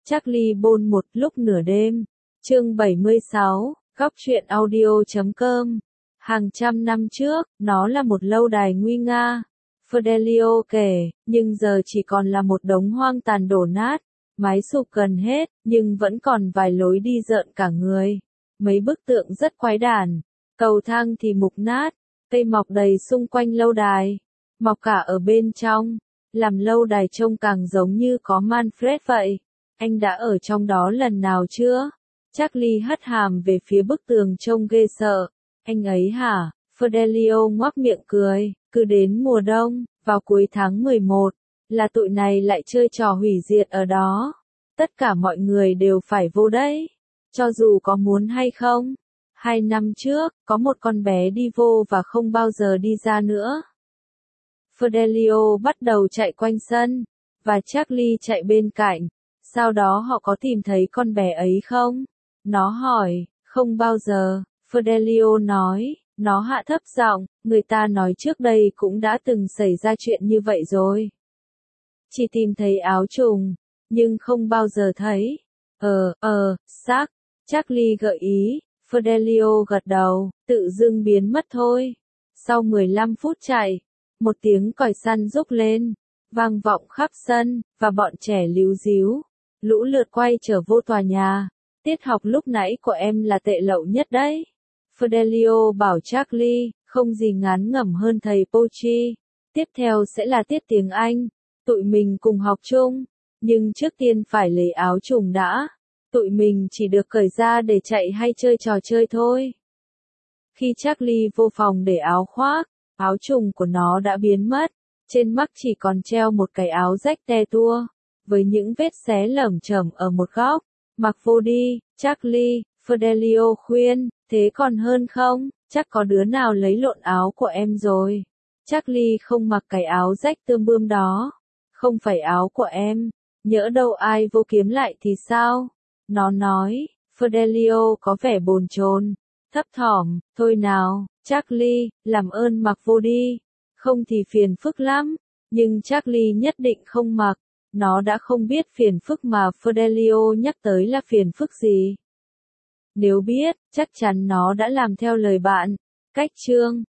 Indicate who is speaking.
Speaker 1: Charlie Bôn một lúc nửa đêm. Chương 76, góc truyện audio.com. Hàng trăm năm trước, nó là một lâu đài nguy nga. Fidelio kể, nhưng giờ chỉ còn là một đống hoang tàn đổ nát. Mái sụp gần hết, nhưng vẫn còn vài lối đi rợn cả người. Mấy bức tượng rất quái đản. Cầu thang thì mục nát. Cây mọc đầy xung quanh lâu đài. Mọc cả ở bên trong. Làm lâu đài trông càng giống như có Manfred vậy. Anh đã ở trong đó lần nào chưa? Charlie hất hàm về phía bức tường trông ghê sợ. Anh ấy hả? Fidelio ngoác miệng cười. Cứ đến mùa đông, vào cuối tháng 11, là tụi này lại chơi trò hủy diệt ở đó. Tất cả mọi người đều phải vô đấy. Cho dù có muốn hay không. 2 năm trước, có một con bé đi vô và không bao giờ đi ra nữa. Fidelio bắt đầu chạy quanh sân, và Charlie chạy bên cạnh. Sau đó họ có tìm thấy con bé ấy không? Nó hỏi. Không bao giờ, Fidelio nói. Nó hạ thấp giọng, người ta nói trước đây cũng đã từng xảy ra chuyện như vậy rồi. Chỉ tìm thấy áo trùng, nhưng không bao giờ thấy. Xác. Charlie gợi ý. Fidelio gật đầu, tự dưng biến mất thôi. Sau 15 phút chạy, một tiếng còi săn rúc lên, vang vọng khắp sân, và bọn trẻ líu ríu, lũ lượt quay trở vô tòa nhà. Tiết học lúc nãy của em là tệ lậu nhất đấy. Fidelio bảo Charlie, không gì ngán ngẩm hơn thầy Pochi. Tiếp theo sẽ là tiết tiếng Anh. Tụi mình cùng học chung, nhưng trước tiên phải lấy áo trùng đã. Tụi mình chỉ được cởi ra để chạy hay chơi trò chơi thôi. Khi Charlie vô phòng để áo khoác, áo trùng của nó đã biến mất. Trên mắt chỉ còn treo một cái áo rách te tua, với những vết xé lởm chởm ở một góc. Mặc vô đi, Charlie, Fidelio khuyên, thế còn hơn không? Chắc có đứa nào lấy lộn áo của em rồi. Charlie không mặc cái áo rách tươm bươm đó. Không phải áo của em. Nhỡ đâu ai vô kiếm lại thì sao? Nó nói. Fidelio có vẻ bồn chồn, thấp thỏm. Thôi nào, Charlie, làm ơn mặc vô đi. Không thì phiền phức lắm. Nhưng Charlie nhất định không mặc. Nó đã không biết phiền phức mà Fidelio nhắc tới là phiền phức gì. Nếu biết, chắc chắn nó đã làm theo lời bạn. Cách chương